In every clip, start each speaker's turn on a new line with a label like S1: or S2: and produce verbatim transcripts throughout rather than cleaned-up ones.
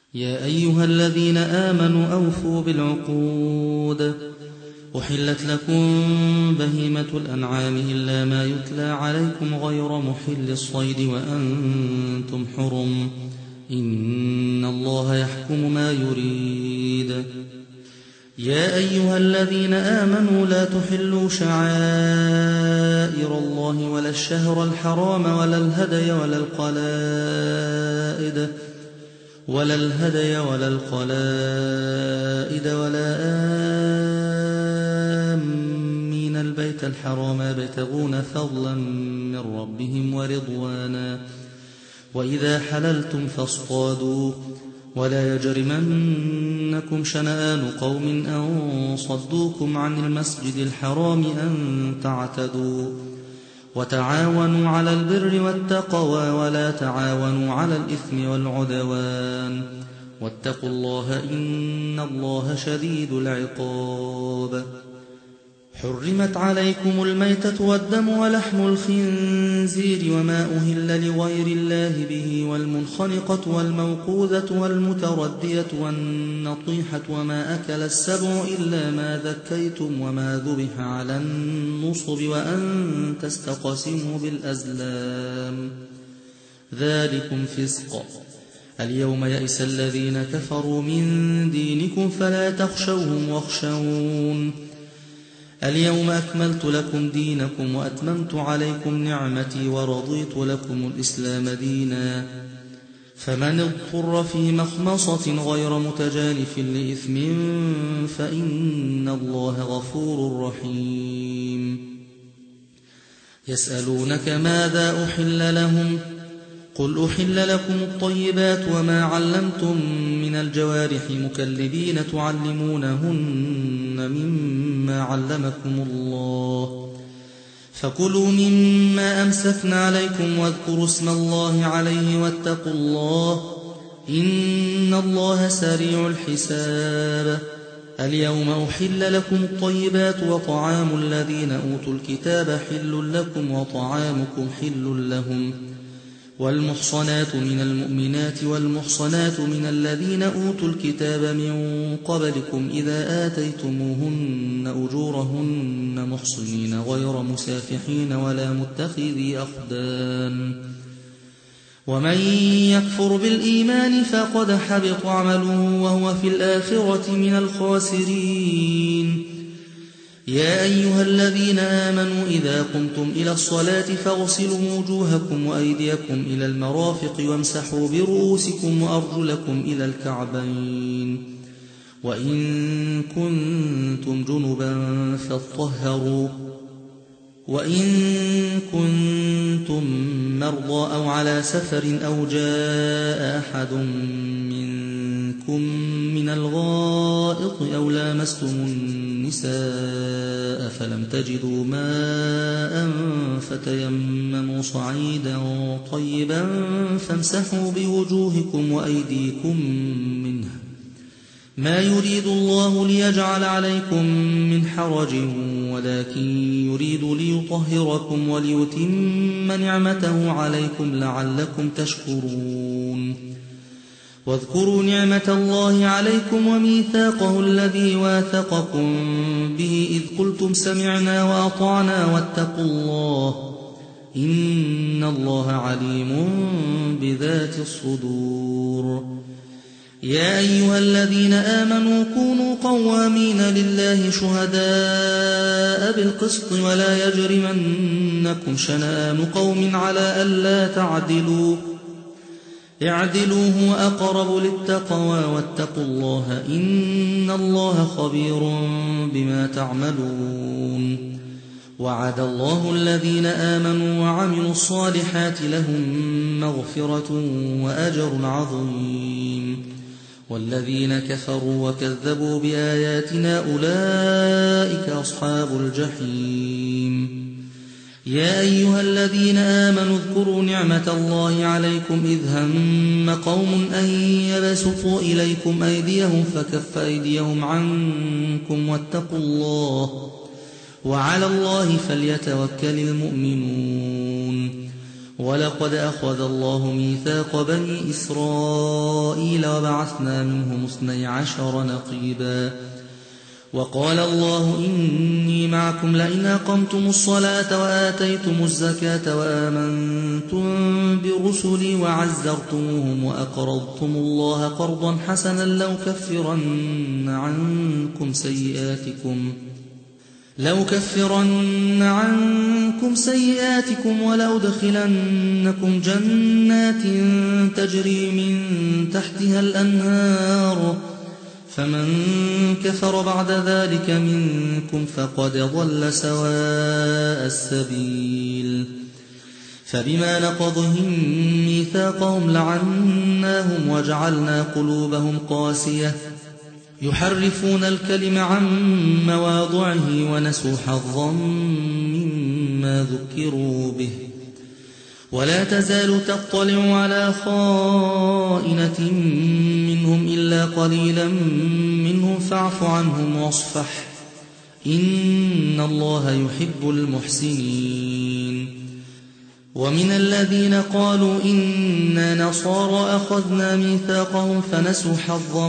S1: يا أيها الذين آمنوا أوفوا بالعقود. أحلت لكم بهيمة الأنعام إلا ما يتلى عليكم غير محل الصيد وأنتم حرم، إن الله يحكم ما يريد. يا أيها الذين آمنوا لا تحلوا شعائر الله ولا الشهر الحرام ولا الهدي ولا القلائد ولا الهدي ولا القلائد ولا آمين البيت الحرام يبتغون فضلا من ربهم ورضوانا. وإذا حللتم فاصطادوا ولا يجرمنكم شنآن قوم أن صدوكم عن المسجد الحرام أن تعتدوا. وتعاونوا على البر والتقوى ولا تعاونوا على الإثم والعدوان، واتقوا الله إن الله شديد العقاب. حرمت عليكم الميتة والدم ولحم الخنزير وما أهل لغير الله به والمنخنقة والموقوذة والمتردية والنطيحة وما أكل السبع إلا ما ذكيتم وما ذبح على النصب وأن تستقسموا بالأزلام، ذلكم فسق. اليوم يئس الذين كفروا من دينكم فلا تخشوهم واخشون. اليوم أكملت لكم دينكم وأتممت عليكم نعمتي ورضيت لكم الإسلام دينا. فمن اضطر في مخمصة غير متجانف لإثم فإن الله غفور رحيم. يسألونك ماذا أحل لهم؟ قل أحل لكم الطيبات وما علمتم من الجوارح مكلبين تعلمونهن مما علمكم الله، فكلوا مما أمسكن عليكم واذكروا اسم الله عليه واتقوا الله إن الله سريع الحساب. اليوم أحل لكم الطيبات وطعام الذين أوتوا الكتاب حل لكم وطعامكم حل لهم. والمحصنات من المؤمنات والمحصنات من الذين أوتوا الكتاب من قبلكم إذا آتيتموهن أجورهن محصنين غير مسافحين ولا متخذي أخدان. ومن يكفر بالإيمان فقد حبط عمله وهو في الآخرة من الخاسرين. يا أيها الذين آمنوا إذا قمتم إلى الصلاة فاغسلوا وجوهكم وأيديكم إلى المرافق وامسحوا برؤوسكم وأرجلكم إلى الكعبين، وإن كنتم جنبا فاطهروا، وإن كنتم مرضى أو على سفر أو جاء أحد منكم من الغائط أو لامستم النساء فلم تجدوا ماء فتيمموا صعيدا طيبا فامسحوا بوجوهكم وأيديكم منه، ما يريد الله ليجعل عليكم من حرج ولكن يريد ليطهركم وليتم نعمته عليكم لعلكم تشكرون. واذكروا نعمة الله عليكم وميثاقه الذي واثقكم به إذ قلتم سمعنا وأطعنا واتقوا الله إن الله عليم بذات الصدور. يا أيها الذين آمنوا كونوا قوامين لله شهداء بالقسط ولا يجرمنكم شنآن قوم على ألا تعدلوا اعدلوا هو أقرب للتقوى واتقوا الله إن الله خبير بما تعملون. وعد الله الذين آمنوا وعملوا الصالحات لهم مغفرة وأجر عظيم، والذين كفروا وكذبوا بآياتنا أولئك أصحاب الجحيم. يا أيها الذين آمنوا اذكروا نعمة الله عليكم إذ هم قوم أن يبسطوا إليكم أيديهم فكف أيديهم عنكم واتقوا الله وعلى الله فليتوكل المؤمنون. ولقد أخذ الله ميثاق بني إسرائيل وبعثنا منهم اثني عشر نقيبا. وقال الله إني معكم لئن أقمتم الصلاة وآتيتم الزكاة وآمنتم برسلي وعزرتموهم وأقرضتم الله قرضا حسنا لأكفرن عنكم سيئاتكم لو كفرن عنكم سيئاتكم ولأدخلنكم جنات تجري من تحتها الأنهار فمن كفر بعد ذلك منكم فقد ضل سواء السبيل. فبما نقضهم ميثاقهم لعناهم وجعلنا قلوبهم قاسية يحرفون الكلم عن مواضعه ونسوا حظا مما ذكروا به. ولا تزال تطلع على خائنة منهم إلا قليلا منهم فاعف عنهم واصفح إن الله يحب المحسنين. ومن الذين قالوا إنا نصارى أخذنا ميثاقهم فنسوا حظا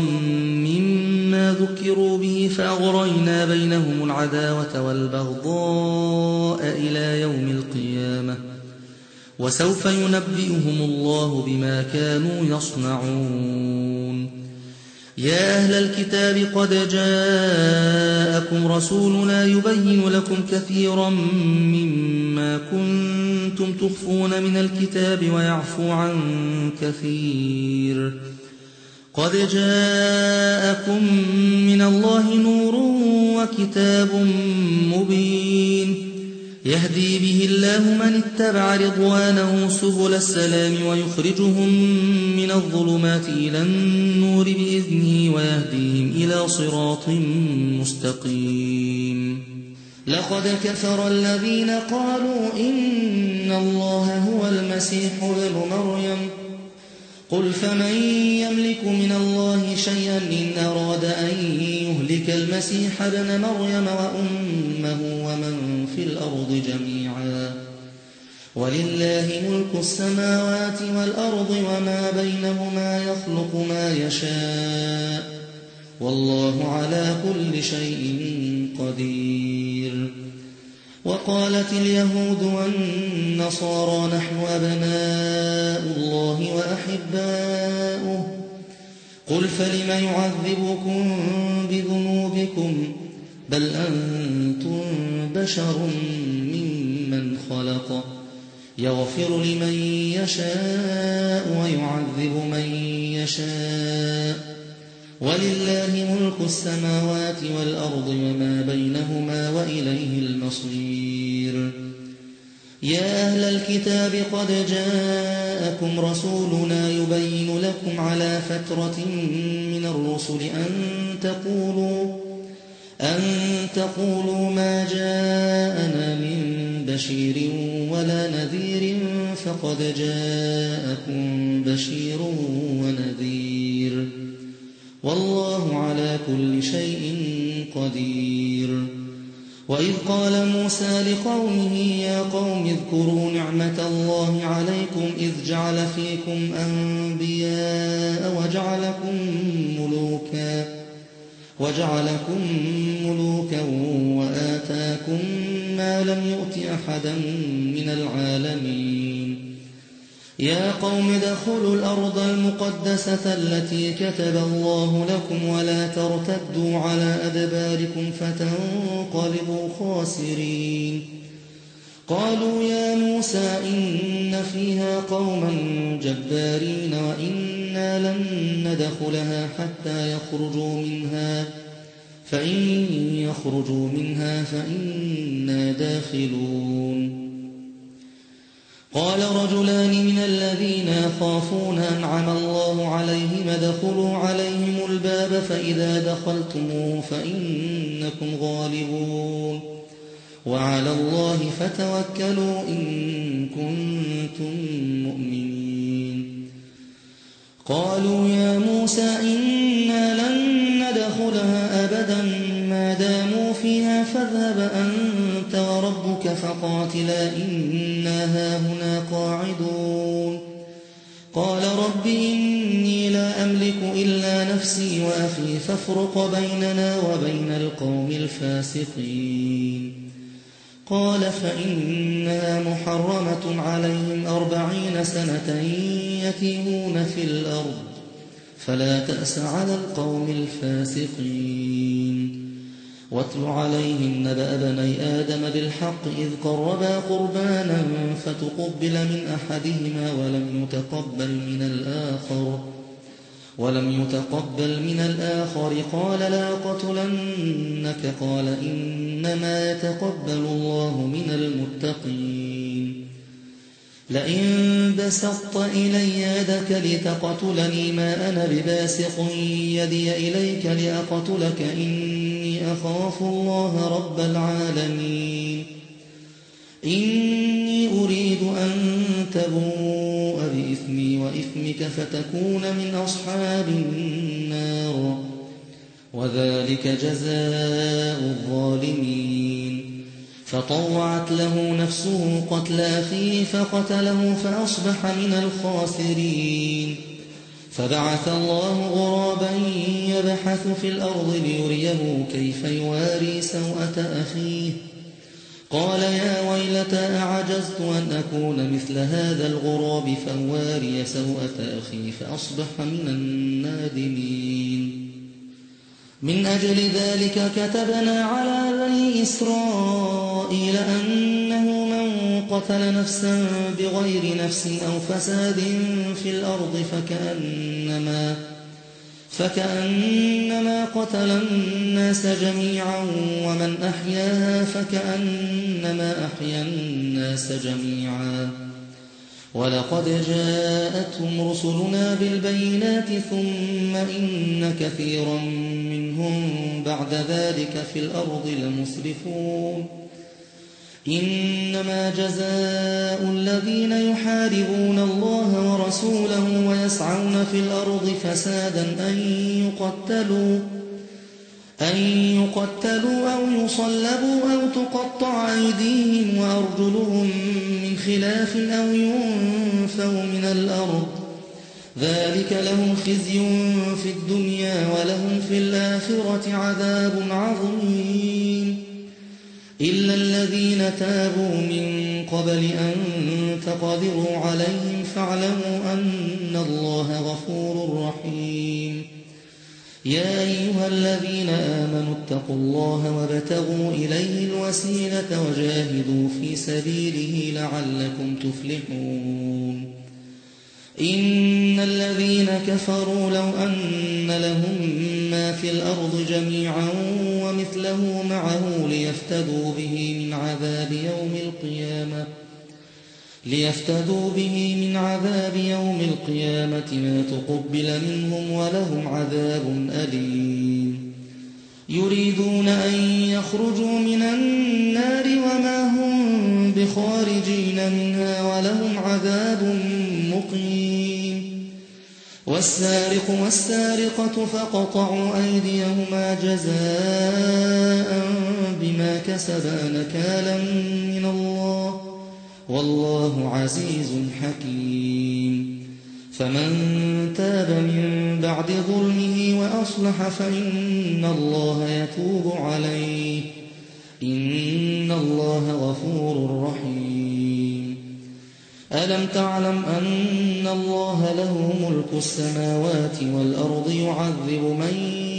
S1: مما ذكروا به فأغرينا بينهم العداوة والبغضاء إلى يوم القيامة وسوف ينبئهم الله بما كانوا يصنعون. يا أهل الكتاب قد جاءكم رسولنا يبين لكم كثيرا مما كنتم تخفون من الكتاب ويعفو عن كثير. قد جاءكم من الله نور وكتاب مبين يهدي به الله من اتبع رضوانه سبل السلام ويخرجهم من الظلمات إلى النور بإذنه ويهديهم إلى صراط مستقيم. لقد كفر الذين قالوا إن الله هو المسيح ابن مريم قل فمن يملك من الله شيئا إن أراد أن يهلك المسيح ابن مريم وأمه ومن في الأرض جميعا ولله ملك السماوات والأرض وما بينهما يخلق ما يشاء والله على كل شيء قدير. وقالت اليهود والنصارى نحن أبناء الله وأحباؤه قل فلم يعذبكم بذنوبكم بل أنتم بشر ممن خلق يغفر لمن يشاء ويعذب من يشاء ولله ملك السماوات والأرض وما بينهما وإليه المصير. يا أهل الكتاب قد جاءكم رسولنا يبين لكم على فترة من الرسل أن تقولوا أن تقولوا ما جاءنا من بشير ولا نذير فقد جاءكم بشير ونذير والله على كل شيء قدير. وإذ قال موسى لقومه يا قوم اذكروا نعمة الله عليكم إذ جعل فيكم أنبياء وجعلكم ملوكا وجعلكم ملوكا وآتاكم ما لم يؤت أحدا من العالمين. يا قوم ادخلوا الأرض المقدسة التي كتب الله لكم ولا ترتدوا على أدباركم فتنقلبوا خاسرين. قالوا يا موسى إن فيها قوما جبارين وإنا لن ندخلها حتى يخرجوا منها فإن يخرجوا منها فإنا داخلون. قال رجلان من الذين يخافون أنعم الله عليهم ادخلوا عليهم الباب فإذا دخلتموه فإنكم غالبون وعلى الله فتوكلوا إن كنتم مؤمنين. قالوا يا موسى إنا لن ندخلها أبدا ما داموا فيها فاذهب أنت وربك فقاتلا إنا هاهنا قاعدون. قال رب إني لا أملك إلا نفسي وأخي فافرق بيننا وبين القوم الفاسقين. قال فإنها محرمة عليهم أربعين سنة يتيهون في الأرض فلا تأس على القوم الفاسقين. واتل عليهم نبأ بني آدم بالحق إذ قربا قربانا فتقبل من أحدهما ولم يتقبل من الآخر ولم يتقبل من الآخر قال لا قتلنك قال إنما يتقبل الله من المتقين. لئن بسطت إلي يدك لتقتلني ما أنا بباسط يدي إليك لأقتلك إني أخاف الله رب العالمين. إني أريد أن تبوء بإثمي وإثمك فتكون من أصحاب النار وذلك جزاء الظالمين. فطوعت له نفسه قتل أخيه فقتله فأصبح من الخاسرين. فبعث الله غرابا يبحث في الأرض ليريه كيف يواري سوءة أخيه قال يا ويلتى أعجزت أن أكون مثل هذا الغراب فأواري سوءة أخي فأصبح من النادمين. من أجل ذلك كتبنا على بني إسرائيل أنه من قتل نفسا بغير نفس أو فساد في الأرض فكأنما, فكأنما قتل الناس جميعا ومن أحياها فكأنما أحيا الناس جميعا. ولقد جاءتهم رسلنا بالبينات ثم إن كثيرا منهم بعد ذلك في الأرض لمسرفون. إنما جزاء الذين يحاربون الله ورسوله ويسعون في الأرض فسادا أن يقتلوا أن يقتلوا أو يصلبوا أو تقطع أيديهم وأرجلهم من خلاف أو ينفوا من الأرض ذلك لهم خزي في الدنيا ولهم في الآخرة عذاب عظيم. إلا الذين تابوا من قبل أن تقدروا عليهم فاعلموا أن الله غفور رحيم. يا أيها الذين آمنوا اتقوا الله وابتغوا إليه الوسيلة وجاهدوا في سبيله لعلكم تفلحون. إن الذين كفروا لو أن لهم ما في الأرض جميعا ومثله معه ليفتدوا به من عذاب يوم القيامة ليفتدوا به من عذاب يوم القيامة ما تقبل منهم ولهم عذاب أليم. يريدون أن يخرجوا من النار وما هم بخارجين منها ولهم عذاب مقيم. والسارق والسارقة فقطعوا أيديهما جزاء بما كسبا نكالا من الله والله عزيز حكيم. فمن تاب من بعد ظلمه وأصلح فإن الله يتوب عليه إن الله غفور رحيم. ألم تعلم أن الله له ملك السماوات والأرض يعذب من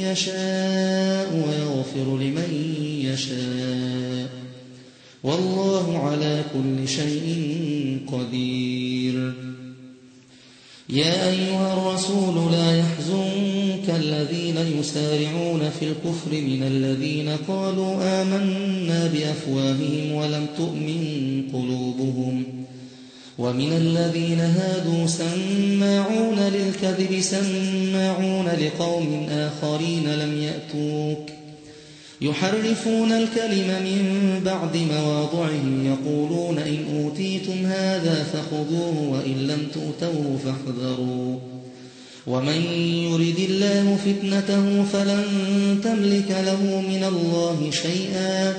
S1: يشاء ويغفر لمن يشاء والله على كل شيء قدير. يا أيها الرسول لا يحزنك الذين يسارعون في الكفر من الذين قالوا آمنا بأفواههم ولم تؤمن قلوبهم ومن الذين هادوا سماعون للكذب سماعون لقوم آخرين لم يأتوك يحرفون الكلم من بعد مواضعه يقولون إن أوتيتم هذا فخذوه وإن لم تؤتوه فاحذروا ومن يرد الله فتنته فلن تملك له من الله شيئا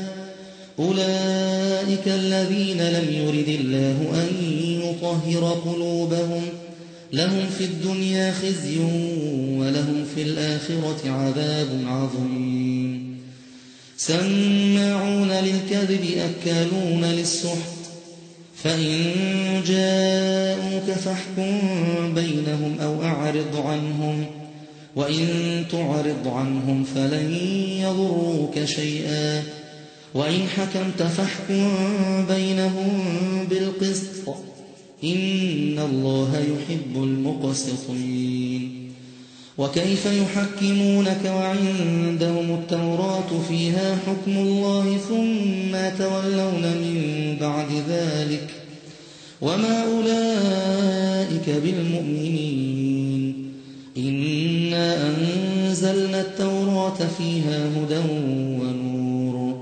S1: أولئك الذين لم يرد الله أن يطهر قلوبهم لهم في الدنيا خزي ولهم في الآخرة عذاب عظيم سماعون للكذب أكالون للسحت فإن جاءوك فاحكم بينهم أو أعرض عنهم وإن تعرض عنهم فلن يضروك شيئا وإن حكمت فاحكم بينهم بالقسط إن الله يحب المقسطين وكيف يحكمونك وعندهم التوراة فيها حكم الله ثم تولون من بعد ذلك وما أولئك بالمؤمنين إنا أنزلنا التوراة فيها هدى ونور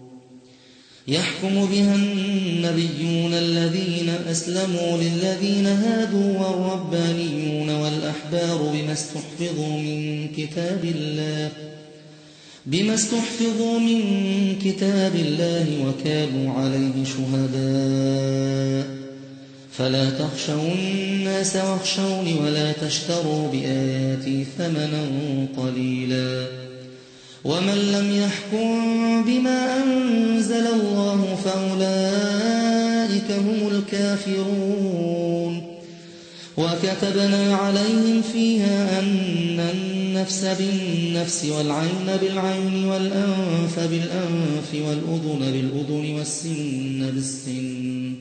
S1: يحكم بها النبيون الذين أسلموا للذين هادوا والربانيون والأحبار بما استحفظوا من كتاب الله بما استحفظوا من كتاب الله وكانوا عليه شهداء فلا تخشوا الناس واخشوني ولا تشتروا بآياتي ثمنا قليلا ومن لم يحكم بما أنزل الله فأولئك هم الكافرون وكتبنا عليهم فيها أن النفس بالنفس والعين بالعين والأنف بالأنف والأذن بالأذن والسن بالسن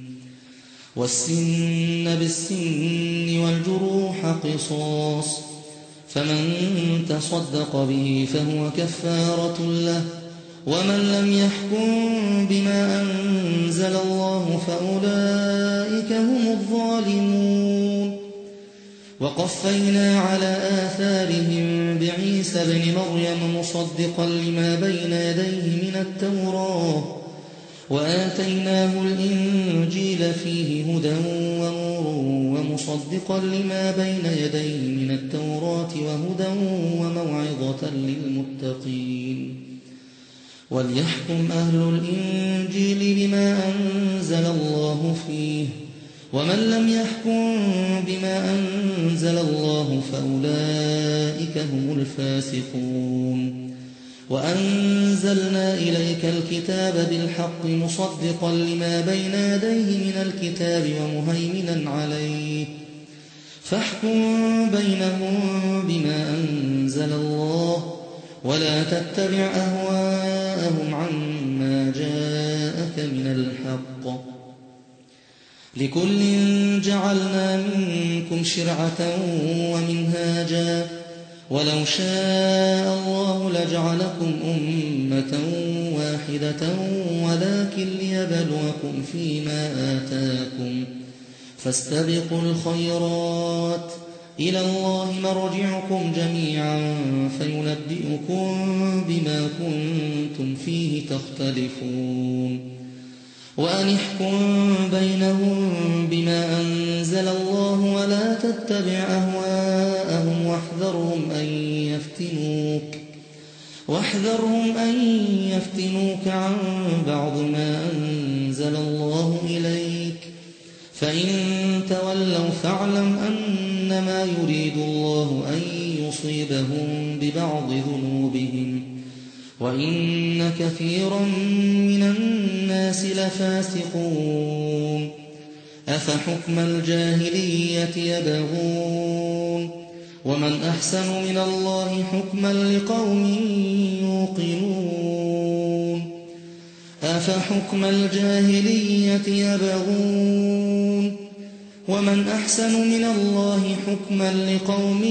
S1: والسن بالسن والجروح قصاص فمن تصدق به فهو كفارة له ومن لم يحكم بما أنزل الله فأولئك هم الظالمون وقفينا على آثارهم بعيسى بن مريم مصدقا لما بين يديه من التوراة وآتيناه الإنجيل فيه هدى ونور ومصدقا لما بين يديه من التوراة وهدى وموعظة للمتقين وليحكم أهل الإنجيل بما أنزل الله فيه ومن لم يحكم بما أنزل الله فأولئك هم الفاسقون وأنزلنا إليك الكتاب بالحق مصدقا لما بين يديه من الكتاب ومهيمنا عليه فاحكم بينهم بما أنزل الله ولا تتبع أهواءهم عما جاءك من الحق لكل جعلنا منكم شرعة ومنهاجا ولو شاء الله لجعلكم أمة واحدة ولكن ليبلوكم فيما آتاكم فاستبقوا الخيرات إلى الله مرجعكم جميعا فينبئكم بما كنتم فيه تختلفون وأن احكم بينهم بما أنزل الله ولا تتبع أهواءهم واحذرهم أن يفتنوك واحذرهم أن يفتنوك عن بعض ما أنزل الله إليك فإن تولوا فاعلم أنما يريد الله أن يصيبهم ببعض ذنوبهم وإن كثيرا من الناس لفاسقون أفحكم الجاهلية يبغون ومن أحسن من الله حكما لقوم يوقنون أفحكم الجاهلية يبغون ومن أحسن من الله حكما لقوم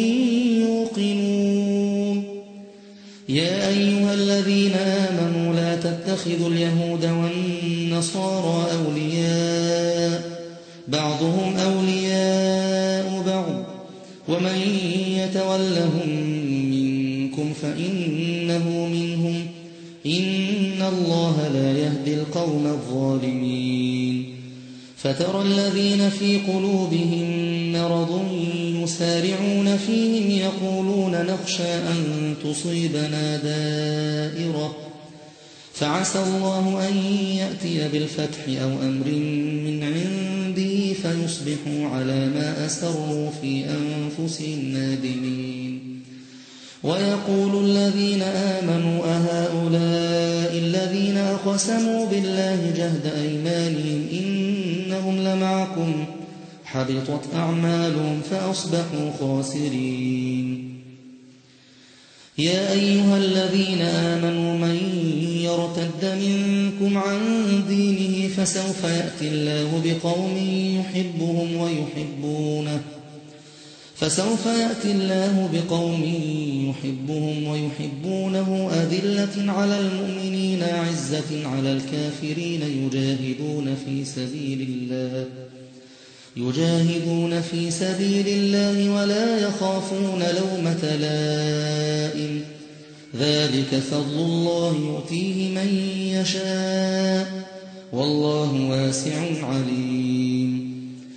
S1: يوقنون يا أيها الذين آمنوا لا تتخذوا اليهود والنصارى أولياء بعضهم أولياء بعض ومن يتولهم منكم فإنه منهم إن الله لا يهدي القوم الظالمين فترى الذين في قلوبهم مرض يسارعون فيهم يقولون نخشى أن تصيبنا دائرة فعسى الله أن يأتي بالفتح أو أمر من عنده فيصبحوا على ما أسروا في أنفسهم نادمين. ويقول الذين آمنوا أهؤلاء الذين أقسموا بالله جهد أيمانهم إنهم لمعكم حبطت أعمالهم فأصبحوا خاسرين. يا أيها الذين آمنوا من يرتد منكم عن دينه فسوف يأتي الله بقوم يحبهم ويحبونه فسوف يأتي الله بقوم يحبهم ويحبونه أذلة على المؤمنين عزة على الكافرين يجاهدون في سبيل الله يجاهدون في سبيل الله ولا يخافون لومة لائم ذلك فضل الله يؤتيه من يشاء والله واسع عليم.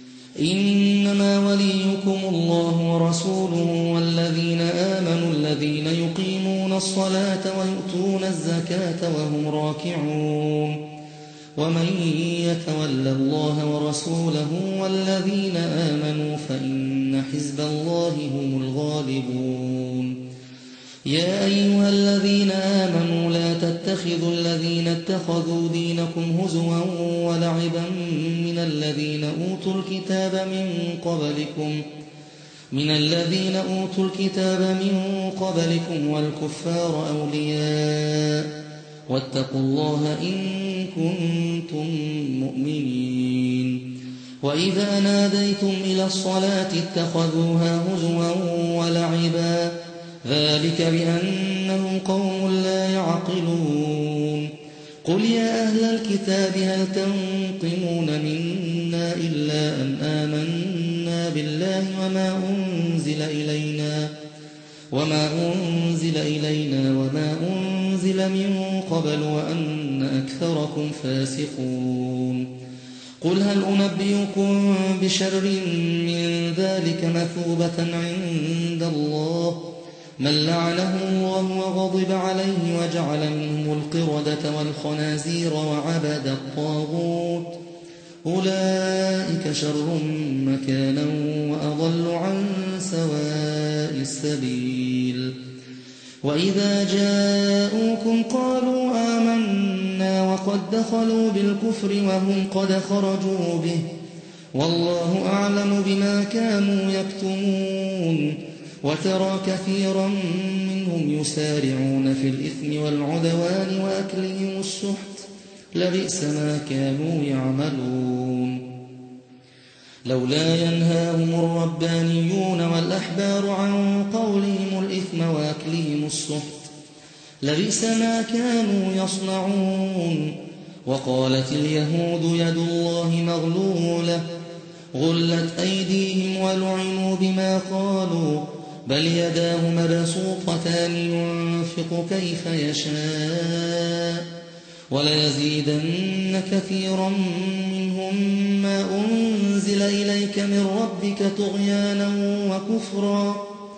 S1: إنما وليكم الله ورسوله والذين آمنوا الذين يقيمون الصلاة ويؤتون الزكاة وهم راكعون ومن يتول الله ورسوله والذين آمنوا فإن حزب الله هم الغالبون. يا أيها الذين آمنوا لا تتخذوا الذين اتخذوا دينكم هزوا ولعبا من الذين أوتوا الكتاب من قبلكم من الذين أوتوا الكتاب من قبلكم والكفار أولياء واتقوا الله إن كنتم مؤمنين. وإذا ناديتم إلى الصلاة اتخذوها هزوا ولعبا ذلك بأنهم قوم لا يعقلون. قل يا أهل الكتاب هل تنقمون منا إلا أن آمنا بالله وما أنزل إلينا وما أنزل إلينا وما أنزل من قبل وأن أكثركم فاسقون. قل هل أنبئكم بشر من ذلك مثوبة عند الله من لعنه الله وغضب عليه وجعل منهم القردة والخنازير وعبد الطاغوت أولئك شر مكانا وأضل عن سواء السبيل. وإذا جاءوكم قالوا آمنا وقد دخلوا بالكفر وهم قد خرجوا به والله أعلم بما كانوا يكتمون. وترى كثيرا منهم يسارعون في الإثم والعدوان وأكلهم السحت لبئس ما كانوا يعملون. لولا ينهاهم الربانيون والأحبار عن قولهم الإثم وأكلهم السحت لبئس ما كانوا يصنعون. وقالت اليهود يد الله مغلولة غلت أيديهم ولعنوا بما قالوا بل يداه مبسوطتان ينفق كيف يشاء وليزيدن كثيرا منهم ما أنزل إليك من ربك طغيانا وكفرا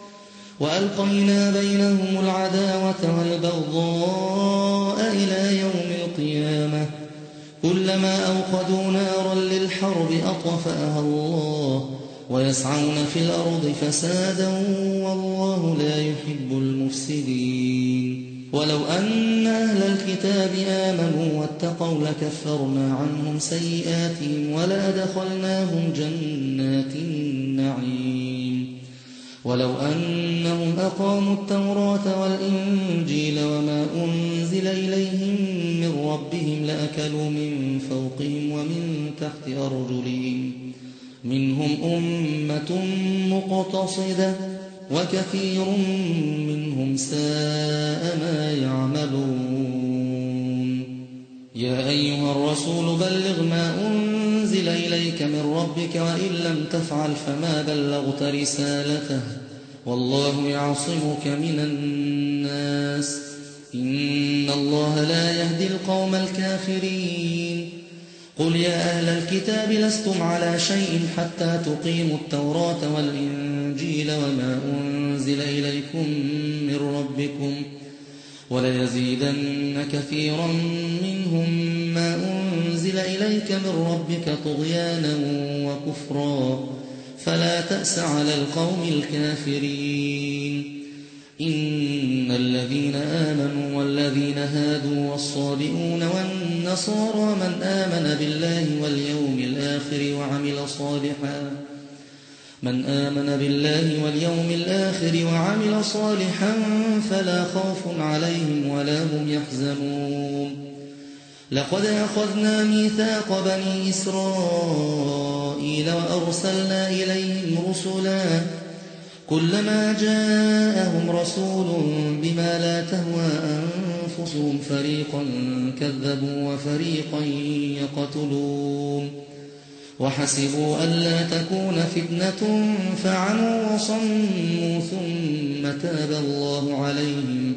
S1: وألقينا بينهم العداوة والبغضاء إلى يوم القيامة كلما أوقدوا نارا للحرب أطفأها الله ويسعون في الأرض فسادا والله لا يحب المفسدين. ولو أن أهل الكتاب آمنوا واتقوا لكفرنا عنهم سيئاتهم ولأدخلناهم جنات النعيم. ولو أنهم أقاموا التوراة والإنجيل وما أنزل إليهم من ربهم لأكلوا من فوقهم ومن تحت أرجلهم منهم أمة مقتصدة وكثير منهم ساء ما يعملون. يا أيها الرسول بلغ ما أنزل إليك من ربك وإن لم تفعل فما بلغت رسالته والله يعصمك من الناس إن الله لا يهدي القوم الكافرين. قل يا أهل الكتاب لستم على شيء حتى تقيموا التوراة والإنجيل وما أنزل إليكم من ربكم وليزيدن كثيرا منهم ما أنزل إليك من ربك طغيانا وكفرا فلا تأس على القوم الكافرين. إن الذين آمنوا والذين هادوا والصابئون والنصارى من آمن بالله واليوم الآخر وعمل صالحا من آمن بالله واليوم الآخر وعمل صالحا فلا خوف عليهم ولا هم يحزنون. لقد أخذنا ميثاق بني إسرائيل وأرسلنا إليهم رسلا كلما جاءهم رسول بما لا تهوى أنفسهم فريقا كذبوا وفريقا يقتلون وحسبوا ألا تكون فتنة فعموا وصموا ثم تاب الله عليهم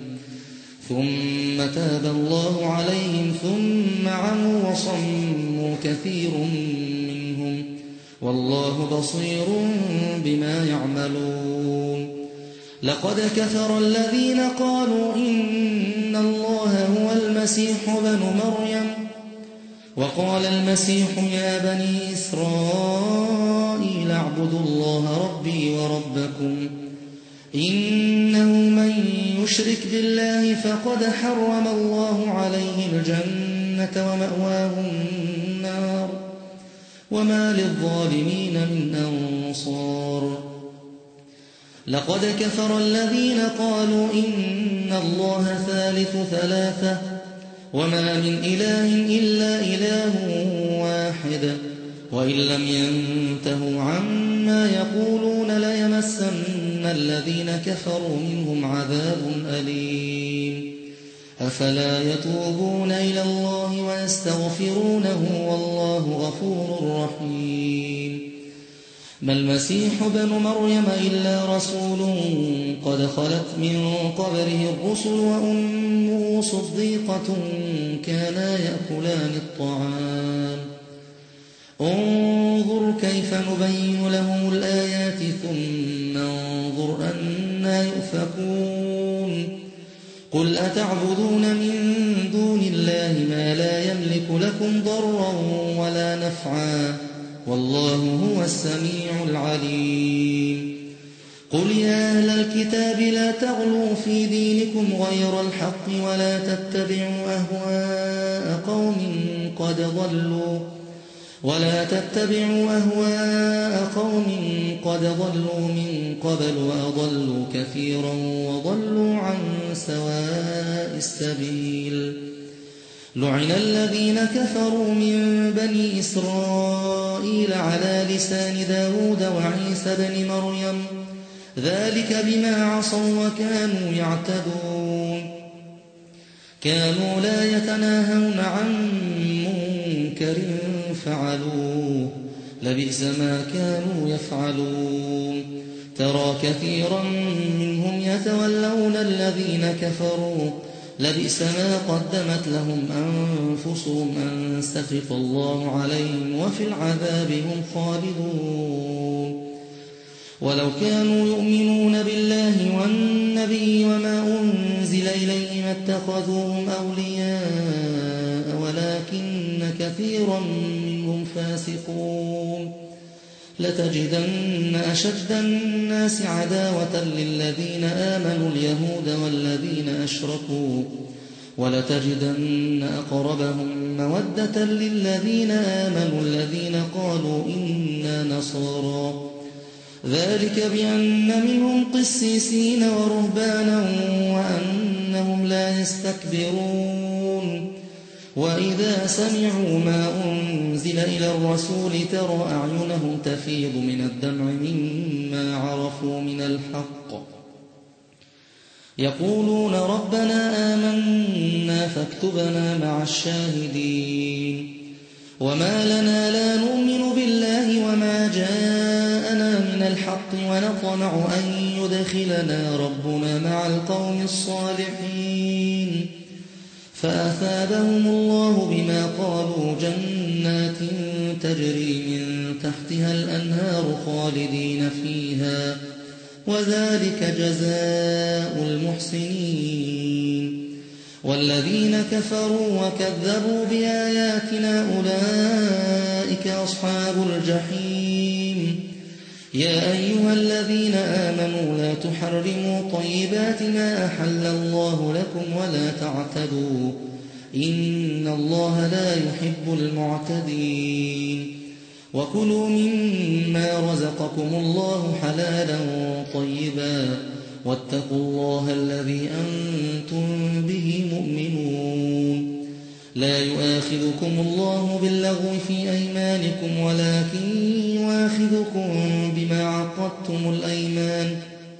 S1: ثم تاب الله عليهم ثم عموا وصموا كثير منهم والله بصير بما يعملون. لقد كفر الذين قالوا إن الله هو المسيح ابن مريم وقال المسيح يا بني إسرائيل اعبدوا الله ربي وربكم إنه من يشرك بالله فقد حرم الله عليه الجنة ومأواه النار وما للظالمين من أنصار. لقد كفر الذين قالوا إن الله ثالث ثلاثة وما من إله إلا إله واحد وإن لم ينتهوا عما يقولون ليمسن الذين كفروا منهم عذاب أليم. أفلا يتوبون إلى الله ويستغفرونه والله غفور رحيم. ما المسيح ابن مريم إلا رسول قد خلت من قبله الرسل وأمه صديقة كانا يأكلان الطعام انظر كيف نبين لهم الآيات ثم انظر أنى يؤفكون. قل أتعبدون من دون الله ما لا يملك لكم ضرا ولا نفعا والله هو السميع العليم. قل يا أهل الكتاب لا تغلوا في دينكم غير الحق ولا تتبعوا أهواء قوم قد ضلوا ولا تتبعوا أهواء قوم قد ضلوا من قبل وأضلوا كثيرا وضلوا عن سواء السبيل. لعن الذين كفروا من بني إسرائيل على لسان داود وعيسى بن مريم ذلك بما عصوا وكانوا يعتدون. كانوا لا يتناهون عن منكر فعلوه لبئس ما كانوا يفعلون. ترى كثيرا منهم يتولون الذين كفروا لبئس ما قدمت لهم أنفسهم أن سخط الله عليهم وفي العذاب هم خالدون. ولو كانوا يؤمنون بالله والنبي وما أنزل إليه ما اتخذوهم أولياء ولكن كثيرا منهم فاسقون. لتجدن أشد الناس عداوة للذين آمنوا اليهود والذين أشركوا ولتجدن أقربهم مودة للذين آمنوا الذين قالوا إنا نصارى ذلك بأن منهم قسيسين ورهبانا وأنهم لا يستكبرون. وإذا سمعوا ما أنزل إلى الرسول ترى أعينهم تفيض من الدمع مما عرفوا من الحق يقولون ربنا آمنا فاكتبنا مع الشاهدين. وما لنا لا نؤمن بالله وما جاءنا من الحق ونطمع أن يدخلنا ربنا مع القوم الصالحين فأثابهم الله بما قالوا جنات تجري من تحتها الأنهار خالدين فيها وذلك جزاء المحسنين. والذين كفروا وكذبوا بآياتنا أولئك أصحاب الجحيم. يا أيها الذين آمنوا لا تحرموا طيبات ما أحل الله لكم ولا تعتدوا إن الله لا يحب المعتدين. وكلوا مما رزقكم الله حلالا طيبا واتقوا الله الذي أنتم به مؤمنون. لا يؤاخذكم الله باللغو في أيمانكم ولكن يؤاخذكم بما عقدتم الأيمان،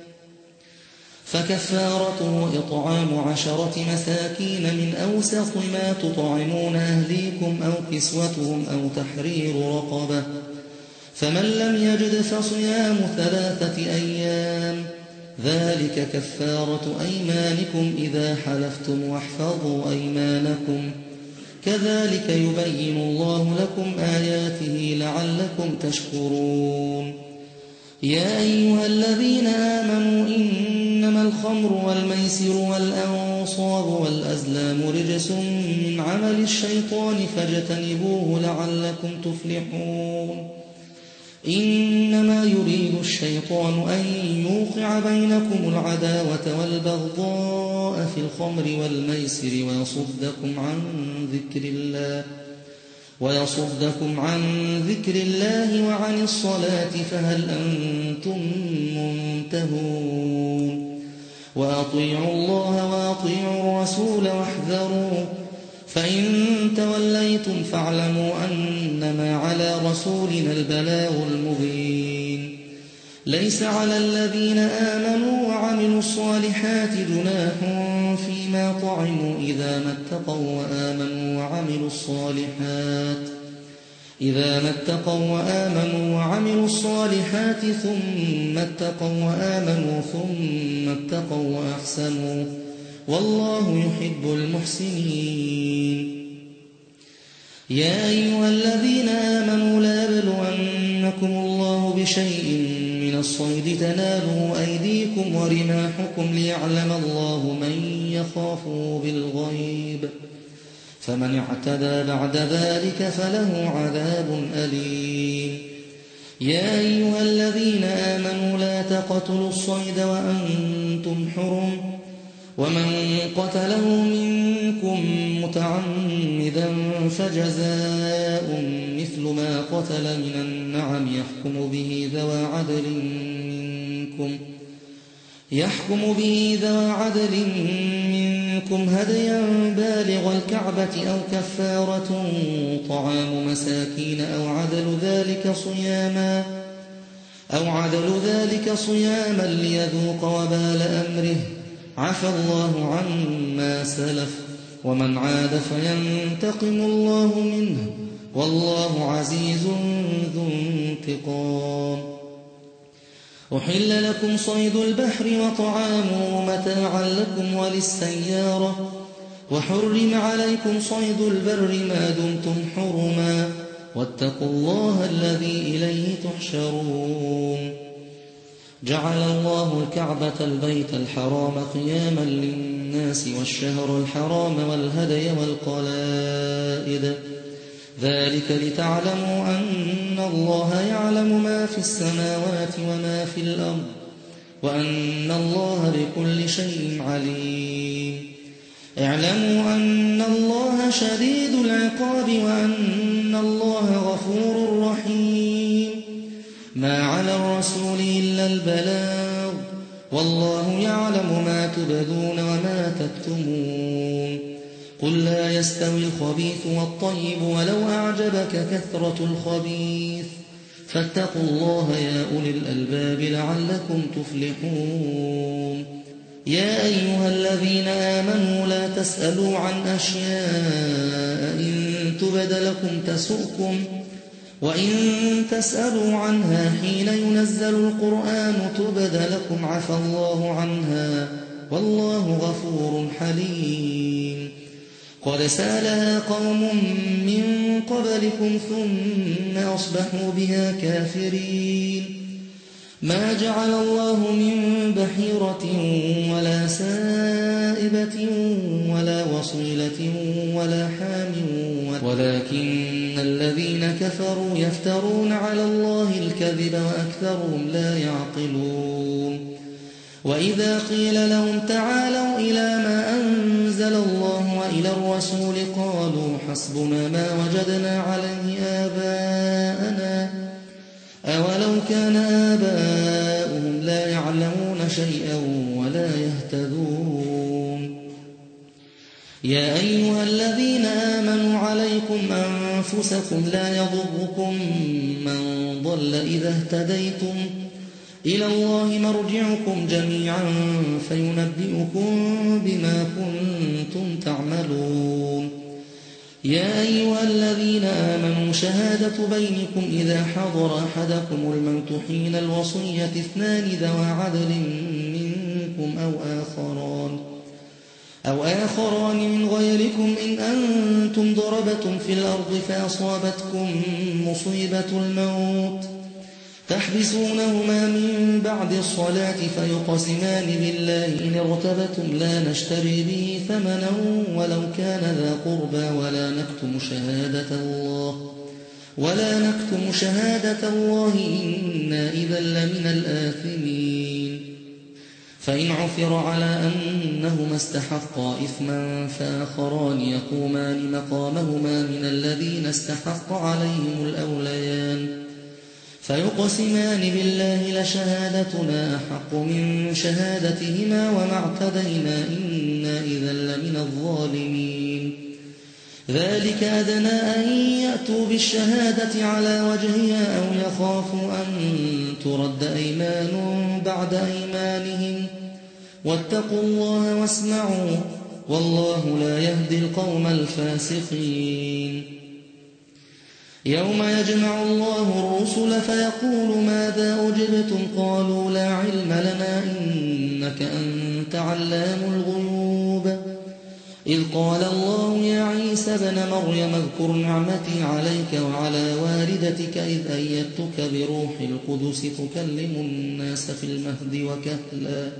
S1: فكفارته إطعام عشرة مساكين من أوسط ما تطعمون أهليكم أو كسوتهم أو تحرير رقبة، فمن لم يجد فصيام ثلاثة أيام ذلك كفارة أيمانكم إذا حلفتم واحفظوا أيمانكم كذلك يبين الله لكم آياته لعلكم تشكرون. يا أيها الذين آمنوا إنما الخمر والميسر والأنصاب والأزلام رجس من عمل الشيطان فاجتنبوه لعلكم تفلحون. إنما يريد الشيطان أن يوقع بينكم العداوة والبغضاء في الخمر والميسر ويصدكم عن ذكر الله ويصدكم عن ذكر الله وعن الصلاة فهل أنتم منتهون. وأطيعوا الله وأطيعوا الرسول واحذروا، فإن توليتم فاعلموا أنما على رسولنا البلاغ المبين. ليس على الذين آمنوا وعملوا الصالحات جناح فيما طعموا إذا ما اتقوا وآمنوا وعملوا الصالحات إذا ما اتقوا وآمنوا وعملوا الصالحات ثم اتقوا وآمنوا ثم اتقوا وأحسنوا والله يحب المحسنين. يا أيها الذين آمنوا لا يبلونكم الله بشيء من الصيد تناله أيديكم ورماحكم ليعلم الله من يخافه بالغيب، فمن اعتدى بعد ذلك فله عذاب أليم. يا أيها الذين آمنوا لا تقتلوا الصيد وأنتم حرم، ومن قتله منكم متعمدا فجزاء مثل ما قتل من النعم يحكم به ذوى عدل منكم يحكم به ذوى عدل منكم هديا بالغ الكعبة أو كفارة طعام مساكين أو عدل ذلك صياما أو عدل ذلك صياما ليذوق وبال أمره، عفى الله عما سلف ومن عاد فينتقم الله منه والله عزيز ذو انتقام. أحل لكم صيد البحر وطعامه متاعا لكم وللسيارة، وحرم عليكم صيد البر ما دمتم حرما واتقوا الله الذي إليه تحشرون. جعل الله الكعبة البيت الحرام قياما للناس والشهر الحرام والهدي والقلائد، ذلك لتعلموا أن الله يعلم ما في السماوات وما في الأرض وأن الله بكل شيء عليم. اعلموا أن الله شديد العقاب وأن الله غفور رحيم. ما على الرسول إلا البلاغ والله يعلم ما تبدون وما تكتمون. قل لا يستوي الخبيث والطيب ولو أعجبك كثرة الخبيث فاتقوا الله يا أولي الألباب لعلكم تفلحون. يا أيها الذين آمنوا لا تسألوا عن أشياء إن تبد لكم تسؤكم وإن تسألوا عنها حين ينزل القرآن تبد لكم عفى الله عنها والله غفور حليم. قد سألها قوم من قبلكم ثم أصبحوا بها كافرين. ما جعل الله من بحيرة ولا سائبة كاذبة ولا وصيلة ولا حام ولكن الذين كفروا يفترون على الله الكذب وأكثرهم لا يعقلون وإذا قيل لهم تعالوا إلى ما أنزل الله وإلى الرسول قالوا حسبنا ما وجدنا عليه آباءنا أولو كان آباؤهم لا يعلمون شيئا ولا يهتدون يا أيها الذين آمنوا عليكم أنفسكم لا يضركم من ضل إذا اهتديتم إلى الله مرجعكم جميعا فينبئكم بما كنتم تعملون يا أيها الذين آمنوا شهادة بينكم إذا حضر أحدكم الموت حين الوصية اثنان ذوى عدل منكم أو آخران أو آخران من غيركم إن أنتم ضربتم في الأرض فأصابتكم مصيبة الموت تحبسونهما من بعد الصلاة فيقسمان بالله إن ارتبتم لا نشتري به ثمنا ولو كان ذا قربى ولا نكتم شهادة الله ولا نكتم شهادة الله إنا إذا لمن الآثمين فإن عثر على أنهما استحقا إثما فآخران يقومان مقامهما من الذين استحق عليهم الأوليان فيقسمان بالله لشهادتنا أحق من شهادتهما وما اعتدينا إنا إذا لمن الظالمين ذلك أدنى أن يأتوا بالشهادة على وجهها أو يخافوا أن ترد أيمان بعد أيمانهم واتقوا الله واسمعوا والله لا يهدي القوم الفاسقين يوم يجمع الله الرسل فيقول ماذا أجبتم قالوا لا علم لنا إنك أنت علام الغيوب إذ قال الله يا عيسى ابن مريم اذكر نعمتي عليك وعلى والدتك إذ أيدتك بروح القدس تكلم الناس في المهد وكهلا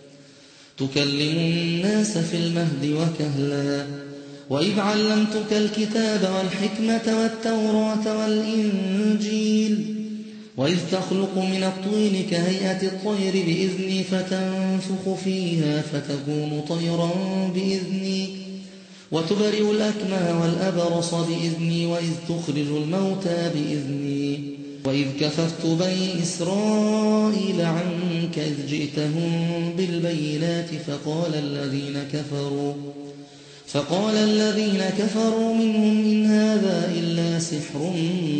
S1: تكلم الناس في المهد وكهلا وإذ علمتك الكتاب والحكمة والتوراة والإنجيل وإذ تخلق من الطين كهيئة الطير بإذني فتنفخ فيها فتكون طيرا بإذني وتبرئ الأكمه والأبرص بإذني وإذ تخرج الموتى بإذني وإذ كففت بني إسرائيل عنك إذ جئتهم بالبينات فقال الذين كفروا فقال الذين كفروا منهم إن هذا إلا سحر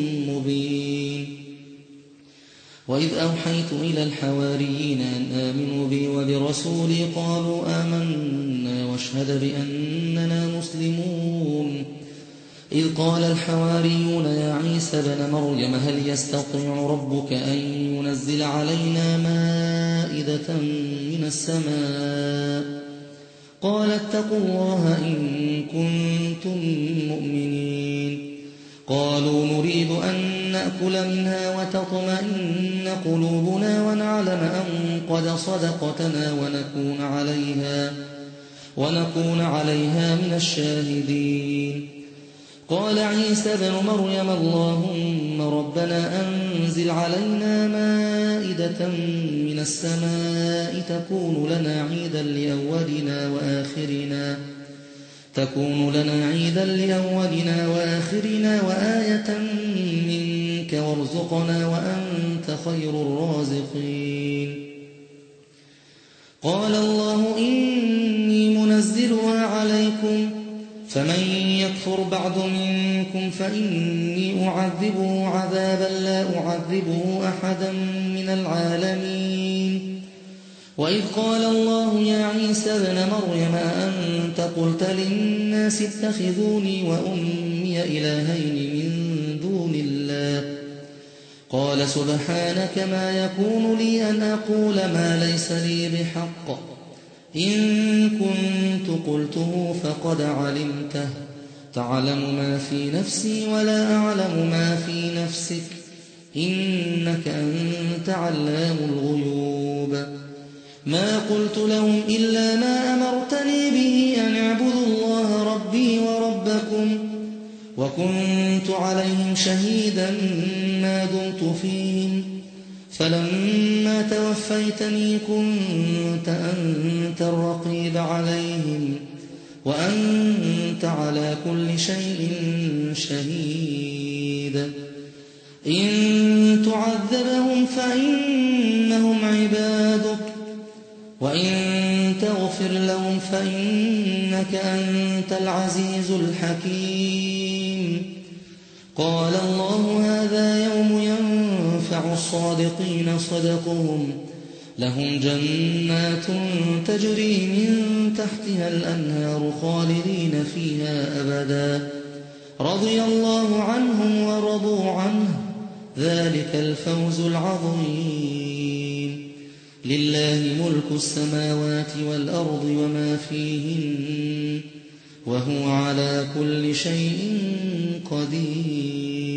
S1: مبين وإذ أوحيت إلى الحواريين أن آمنوا بي وبرسولي قالوا آمنا واشهد بأننا مسلمون إذ قال الحواريون يا عيسى بن مريم هل يستطيع ربك أن ينزل علينا مائدة من السماء قال اتقوا الله إن كنتم مؤمنين قالوا نريد أن نأكل منها وتطمئن قلوبنا ونعلم أن قد صدقتنا ونكون عليها ونكون عليها من الشاهدين قال عيسى ابن مريم اللهم ربنا أنزل علينا مائدة من السماء تكون لنا عيدا لأولنا وآخرنا تكون لنا عيدا لأولنا وآخرنا وآية منك وارزقنا وأنت خير الرازقين قال الله إني منزلها عليكم فمن يكفر بعد منكم فإني أعذبه عذابا لا أعذبه أحدا من العالمين وإذ قال الله يا عيسى ابن مريم أأنت قلت للناس اتخذوني وأمي إلهين من دون الله قال سبحانك ما يكون لي أن أقول ما ليس لي بحق إن كنت قلته فقد علمته تعلم ما في نفسي ولا أعلم ما في نفسك إنك أنت علام الغيوب ما قلت لهم إلا ما أمرتني به وكنت عليهم شهيدا ما دمت فيهم فلما توفيتني كنت أنت الرقيب عليهم وأنت على كل شيء شهيد إن تعذبهم فإنهم عبادك وإن تغفر لهم فإنك أنت العزيز الحكيم قال الله هذا يوم ينفع الصادقين صدقهم لهم جنات تجري من تحتها الأنهار خالدين فيها أبدا رضي الله عنهم ورضوا عنه ذلك الفوز العظيم لله ملك السماوات والأرض وما فيهن وهو على كل شيء قدير